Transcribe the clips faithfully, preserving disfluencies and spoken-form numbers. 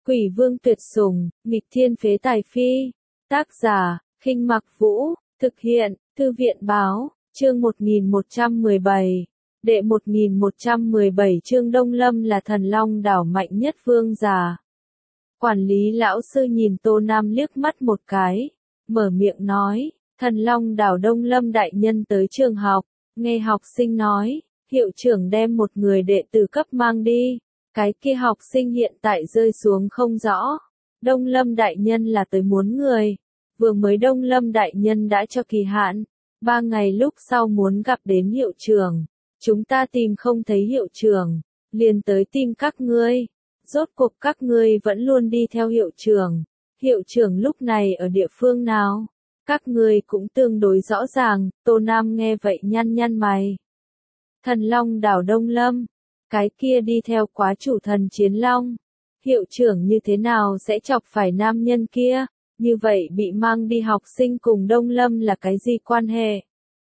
Quỷ vương tuyệt sủng, nghịch thiên phế tài phi. Tác giả, Khinh Mặc Vũ, thực hiện, Thư viện báo, chương một nghìn một trăm mười bảy. Đệ một nghìn một trăm mười bảy chương Đông Lâm là thần long đảo mạnh nhất vương giả. Quản lý lão sư nhìn Tô Nam liếc mắt một cái, mở miệng nói, thần long đảo Đông Lâm đại nhân tới trường học, nghe học sinh nói, hiệu trưởng đem một người đệ tử cấp mang đi, cái kia học sinh hiện tại rơi xuống không rõ. Đông Lâm đại nhân là tới muốn người, vừa mới Đông Lâm đại nhân đã cho kỳ hạn, ba ngày lúc sau muốn gặp đến hiệu trưởng, chúng ta tìm không thấy hiệu trưởng, liền tới tìm các ngươi. Rốt cuộc các ngươi vẫn luôn đi theo hiệu trưởng, hiệu trưởng lúc này ở địa phương nào? Các ngươi cũng tương đối rõ ràng. Tô Nam nghe vậy nhăn nhăn mày. Thần Long đảo Đông Lâm, cái kia đi theo quá chủ thần Chiến Long, hiệu trưởng như thế nào sẽ chọc phải nam nhân kia? Như vậy bị mang đi học sinh cùng Đông Lâm là cái gì quan hệ?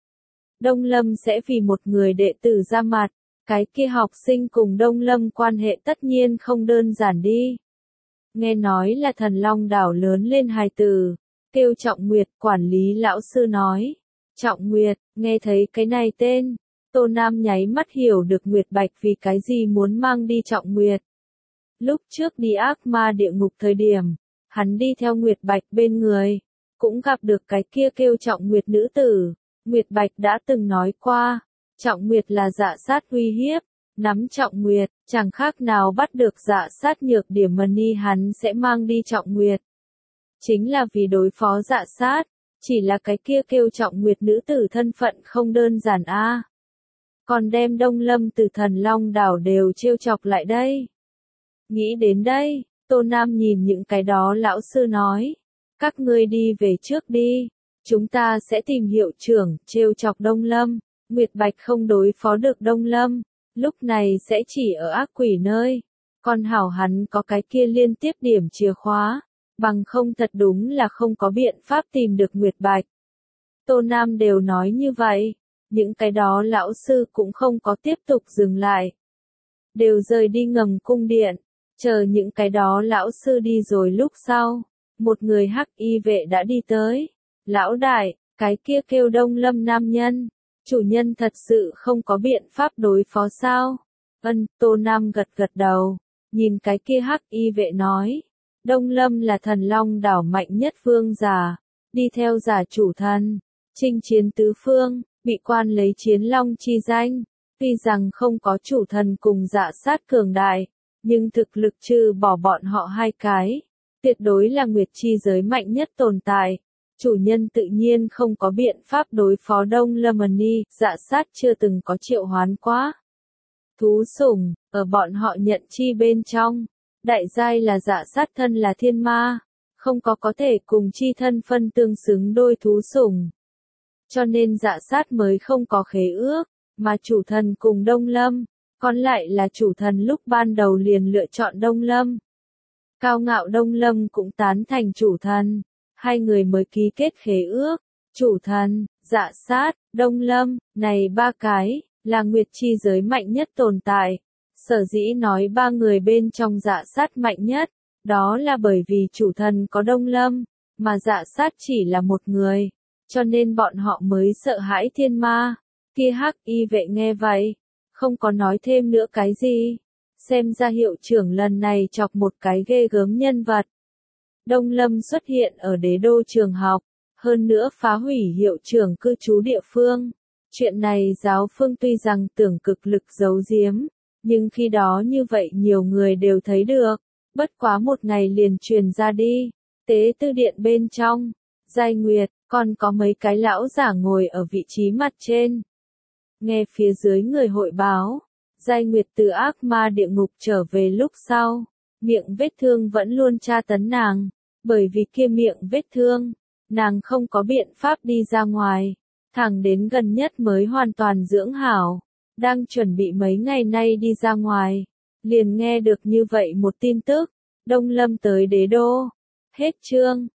Đông Lâm sẽ vì một người đệ tử ra mặt, cái kia học sinh cùng Đông Lâm quan hệ tất nhiên không đơn giản đi. Nghe nói là thần long đảo lớn lên hài tử, kêu Trọng Nguyệt. Quản lý lão sư nói. Trọng Nguyệt, nghe thấy cái này tên, Tô Nam nháy mắt hiểu được Nguyệt Bạch vì cái gì muốn mang đi Trọng Nguyệt. Lúc trước đi ác ma địa ngục thời điểm, hắn đi theo Nguyệt Bạch bên người, cũng gặp được cái kia kêu Trọng Nguyệt nữ tử. Nguyệt Bạch đã từng nói qua, Trọng Nguyệt là dạ sát uy hiếp, nắm Trọng Nguyệt, chẳng khác nào bắt được dạ sát nhược điểm money hắn sẽ mang đi Trọng Nguyệt. Chính là vì đối phó dạ sát, chỉ là cái kia kêu Trọng Nguyệt nữ tử thân phận không đơn giản a. À. Còn đem Đông Lâm từ thần long đảo đều trêu chọc lại đây. Nghĩ đến đây, Tô Nam nhìn những cái đó lão sư nói, các ngươi đi về trước đi, chúng ta sẽ tìm hiệu trưởng, trêu chọc Đông Lâm. Nguyệt Bạch không đối phó được Đông Lâm, lúc này sẽ chỉ ở ác quỷ nơi. Còn hảo hắn có cái kia liên tiếp điểm chìa khóa, bằng không thật đúng là không có biện pháp tìm được Nguyệt Bạch. Tô Nam đều nói như vậy, những cái đó lão sư cũng không có tiếp tục dừng lại. Đều rời đi ngầm cung điện, chờ những cái đó lão sư đi rồi lúc sau, một người hắc y vệ đã đi tới. Lão đại, cái kia kêu Đông Lâm nam nhân. Chủ nhân thật sự không có biện pháp đối phó sao? Ân, Tô Nam gật gật đầu, nhìn cái kia hắc y vệ nói, Đông Lâm là thần long đảo mạnh nhất vương giả, đi theo giả chủ thần, chinh chiến tứ phương, bị quan lấy Chiến Long chi danh, tuy rằng không có chủ thần cùng dạ sát cường đại, nhưng thực lực trừ bỏ bọn họ hai cái, tuyệt đối là nguyệt chi giới mạnh nhất tồn tại. Chủ nhân tự nhiên không có biện pháp đối phó Đông Lâm Ni, dạ sát chưa từng có triệu hoán quá. Thú sủng, ở bọn họ nhận chi bên trong, đại giai là dạ sát thân là thiên ma, không có có thể cùng chi thân phân tương xứng đôi thú sủng. Cho nên dạ sát mới không có khế ước, mà chủ thần cùng Đông Lâm, còn lại là chủ thần lúc ban đầu liền lựa chọn Đông Lâm. Cao ngạo Đông Lâm cũng tán thành chủ thần. Hai người mới ký kết khế ước, chủ thần, dạ sát, Đông Lâm, này ba cái, là nguyệt chi giới mạnh nhất tồn tại. Sở dĩ nói ba người bên trong dạ sát mạnh nhất, đó là bởi vì chủ thần có Đông Lâm, mà dạ sát chỉ là một người, cho nên bọn họ mới sợ hãi thiên ma. Kia hắc y vệ nghe vậy, không có nói thêm nữa cái gì, xem ra hiệu trưởng lần này chọc một cái ghê gớm nhân vật. Đông Lâm xuất hiện ở đế đô trường học, hơn nữa phá hủy hiệu trưởng cư trú địa phương. Chuyện này giáo phương tuy rằng tưởng cực lực giấu giếm, nhưng khi đó như vậy nhiều người đều thấy được, bất quá một ngày liền truyền ra đi. Tế tư điện bên trong, Giai Nguyệt, còn có mấy cái lão giả ngồi ở vị trí mặt trên. Nghe phía dưới người hội báo, Giai Nguyệt từ ác ma địa ngục trở về lúc sau, miệng vết thương vẫn luôn tra tấn nàng. Bởi vì kia miệng vết thương, nàng không có biện pháp đi ra ngoài, thẳng đến gần nhất mới hoàn toàn dưỡng hảo, đang chuẩn bị mấy ngày nay đi ra ngoài, liền nghe được như vậy một tin tức, Đông Lâm tới đế đô. Hết chương.